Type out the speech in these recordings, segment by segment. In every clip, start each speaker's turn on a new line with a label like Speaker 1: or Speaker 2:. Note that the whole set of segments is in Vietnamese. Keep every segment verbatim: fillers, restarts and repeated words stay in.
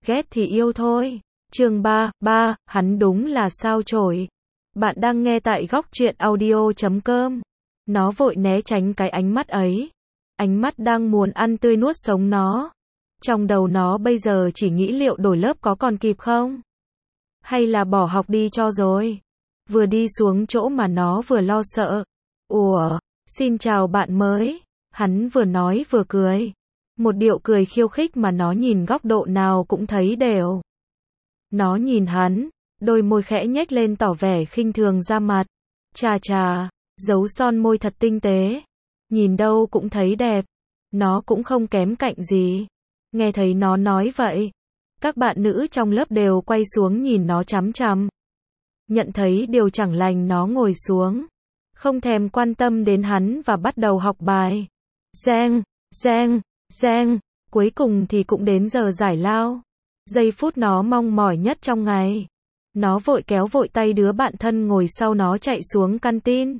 Speaker 1: ghét thì yêu thôi. Chương ba, ba, hắn đúng là sao chổi. Bạn đang nghe tại góc truyện audio chấm com. Nó vội né tránh cái ánh mắt ấy. Ánh mắt đang muốn ăn tươi nuốt sống nó. Trong đầu nó bây giờ chỉ nghĩ liệu đổi lớp có còn kịp không? Hay là bỏ học đi cho rồi? Vừa đi xuống chỗ mà nó vừa lo sợ. Ủa, xin chào bạn mới. Hắn vừa nói vừa cười. Một điệu cười khiêu khích mà nó nhìn góc độ nào cũng thấy đều. Nó nhìn hắn, đôi môi khẽ nhếch lên tỏ vẻ khinh thường ra mặt. Chà chà, dấu son môi thật tinh tế. Nhìn đâu cũng thấy đẹp. Nó cũng không kém cạnh gì. Nghe thấy nó nói vậy, các bạn nữ trong lớp đều quay xuống nhìn nó chằm chằm. Nhận thấy điều chẳng lành, nó ngồi xuống, không thèm quan tâm đến hắn và bắt đầu học bài. Reng, reng, reng, cuối cùng thì cũng đến giờ giải lao. Giây phút nó mong mỏi nhất trong ngày. Nó vội kéo vội tay đứa bạn thân ngồi sau nó chạy xuống canteen.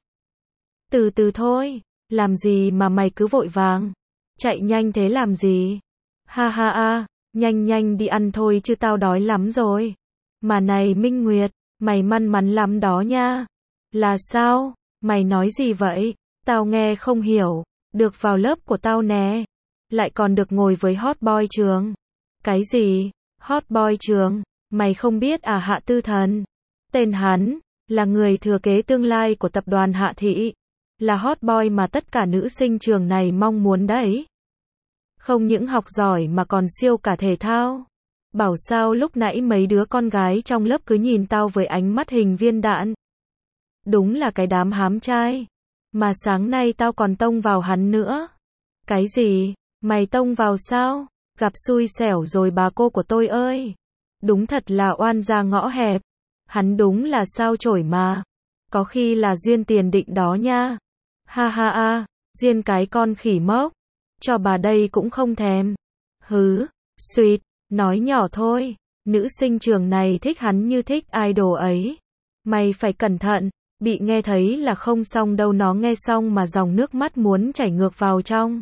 Speaker 1: Từ từ thôi, làm gì mà mày cứ vội vàng? Chạy nhanh thế làm gì? Ha ha ha, nhanh nhanh đi ăn thôi chứ tao đói lắm rồi. Mà này Minh Nguyệt, mày may mắn lắm đó nha. Là sao? Mày nói gì vậy? Tao nghe không hiểu. Được vào lớp của tao nè. Lại còn được ngồi với hot boy trường. Cái gì? Hot boy trường? Mày không biết à Hạ Tư Thần? Tên hắn là người thừa kế tương lai của tập đoàn Hạ Thị. Là hot boy mà tất cả nữ sinh trường này mong muốn đấy. Không những học giỏi mà còn siêu cả thể thao. Bảo sao lúc nãy mấy đứa con gái trong lớp cứ nhìn tao với ánh mắt hình viên đạn. Đúng là cái đám hám trai. Mà sáng nay tao còn tông vào hắn nữa. Cái gì? Mày tông vào sao? Gặp xui xẻo rồi bà cô của tôi ơi. Đúng thật là oan gia ngõ hẹp. Hắn đúng là sao chổi mà. Có khi là duyên tiền định đó nha. Ha ha ha, duyên cái con khỉ mốc. Cho bà đây cũng không thèm. Hứ, suýt, nói nhỏ thôi. Nữ sinh trường này thích hắn như thích idol ấy. Mày phải cẩn thận, bị nghe thấy là không xong đâu. Nó nghe xong mà dòng nước mắt muốn chảy ngược vào trong.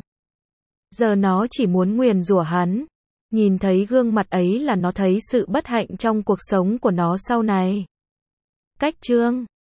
Speaker 1: Giờ nó chỉ muốn nguyền rủa hắn. Nhìn thấy gương mặt ấy là nó thấy sự bất hạnh trong cuộc sống của nó sau này. Cách chương